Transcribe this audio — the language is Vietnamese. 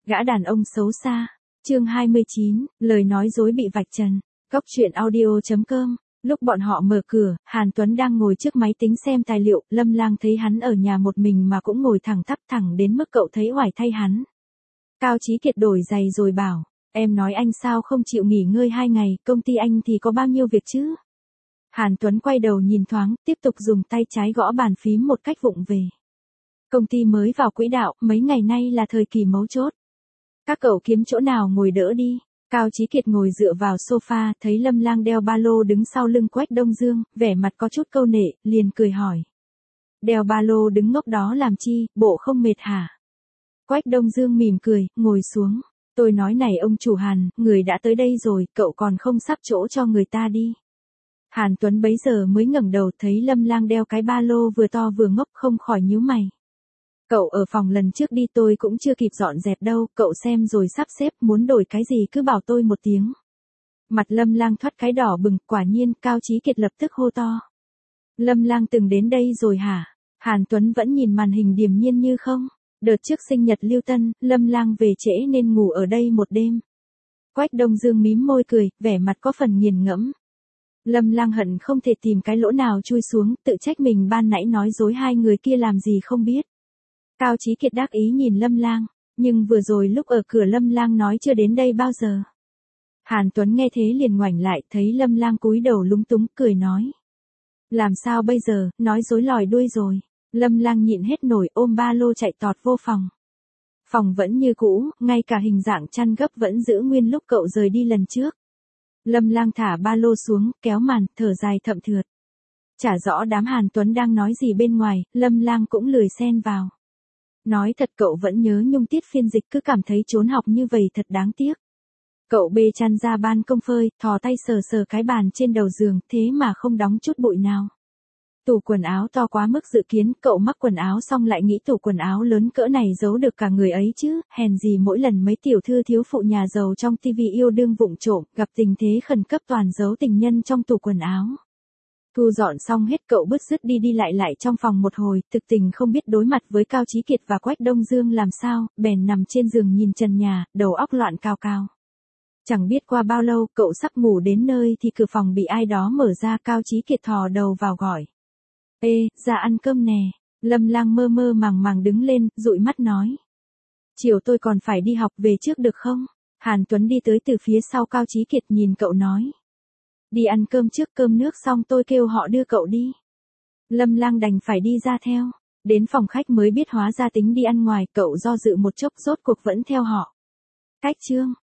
Gã đàn ông xấu xa. Chương 29, lời nói dối bị vạch trần. Cốc truyện audio.com. Lúc bọn họ mở cửa, Hàn Tuấn đang ngồi trước máy tính xem tài liệu, Lâm Lang thấy hắn ở nhà một mình mà cũng ngồi thẳng tắp thẳng đến mức cậu thấy oải thay hắn. Cao Chí Kiệt đổi giày rồi bảo, em nói anh sao không chịu nghỉ ngơi 2 ngày, công ty anh thì có bao nhiêu việc chứ? Hàn Tuấn quay đầu nhìn thoáng, tiếp tục dùng tay trái gõ bàn phím một cách vụng về. Công ty mới vào quỹ đạo, mấy ngày nay là thời kỳ mấu chốt. Các cậu kiếm chỗ nào ngồi đỡ đi. Cao Chí Kiệt ngồi dựa vào sofa, thấy Lâm Lang đeo ba lô đứng sau lưng Quách Đông Dương, vẻ mặt có chút câu nệ, liền cười hỏi. Đeo ba lô đứng ngốc đó làm chi, bộ không mệt hả? Quách Đông Dương mỉm cười, ngồi xuống. Tôi nói này ông chủ Hàn, người đã tới đây rồi, cậu còn không sắp chỗ cho người ta đi. Hàn Tuấn bấy giờ mới ngẩng đầu thấy Lâm Lang đeo cái ba lô vừa to vừa ngốc không khỏi nhíu mày. Cậu ở phòng lần trước đi tôi cũng chưa kịp dọn dẹp đâu, cậu xem rồi sắp xếp, muốn đổi cái gì cứ bảo tôi một tiếng. Mặt Lâm Lang thoát cái đỏ bừng, quả nhiên Cao Chí Kiệt lập tức hô to. Lâm Lang từng đến đây rồi hả? Hàn Tuấn vẫn nhìn màn hình điềm nhiên như không. Đợt trước sinh nhật Lưu Tân, Lâm Lang về trễ nên ngủ ở đây một đêm. Quách Đông Dương mím môi cười, vẻ mặt có phần nghiền ngẫm. Lâm Lang hận không thể tìm cái lỗ nào chui xuống, tự trách mình ban nãy nói dối hai người kia làm gì không biết. Cao Chí Kiệt đắc ý nhìn Lâm Lang, nhưng vừa rồi lúc ở cửa Lâm Lang nói chưa đến đây bao giờ. Hàn Tuấn nghe thế liền ngoảnh lại, thấy Lâm Lang cúi đầu lúng túng, cười nói. Làm sao bây giờ, nói dối lòi đuôi rồi. Lâm Lang nhịn hết nổi ôm ba lô chạy tọt vô phòng. Phòng vẫn như cũ, ngay cả hình dạng chăn gấp vẫn giữ nguyên lúc cậu rời đi lần trước. Lâm Lang thả ba lô xuống, kéo màn, thở dài thậm thượt. Chả rõ đám Hàn Tuấn đang nói gì bên ngoài, Lâm Lang cũng lười xen vào. Nói thật cậu vẫn nhớ nhung tiết phiên dịch, cứ cảm thấy trốn học như vậy thật đáng tiếc. Cậu bê chăn ra ban công phơi, thò tay sờ sờ cái bàn trên đầu giường, thế mà không đóng chút bụi nào. Tủ quần áo to quá mức dự kiến, cậu mắc quần áo xong lại nghĩ tủ quần áo lớn cỡ này giấu được cả người ấy chứ, hèn gì mỗi lần mấy tiểu thư thiếu phụ nhà giàu trong tivi yêu đương vụng trộm, gặp tình thế khẩn cấp toàn giấu tình nhân trong tủ quần áo. Thu dọn xong hết cậu bứt rứt đi lại trong phòng một hồi, thực tình không biết đối mặt với Cao Chí Kiệt và Quách Đông Dương làm sao, bèn nằm trên giường nhìn trần nhà, đầu óc loạn cao cao. Chẳng biết qua bao lâu cậu sắp ngủ đến nơi thì cửa phòng bị ai đó mở ra, Cao Chí Kiệt thò đầu vào gọi. Ê, ra ăn cơm nè. Lâm Lang mơ mơ màng màng đứng lên, dụi mắt nói. Chiều tôi còn phải đi học, về trước được không? Hàn Tuấn đi tới từ phía sau Cao Chí Kiệt nhìn cậu nói. Đi ăn cơm trước, cơm nước xong tôi kêu họ đưa cậu đi. Lâm Lang đành phải đi ra theo. Đến phòng khách mới biết hóa ra tính đi ăn ngoài, cậu do dự một chốc rốt cuộc vẫn theo họ. Cách chương.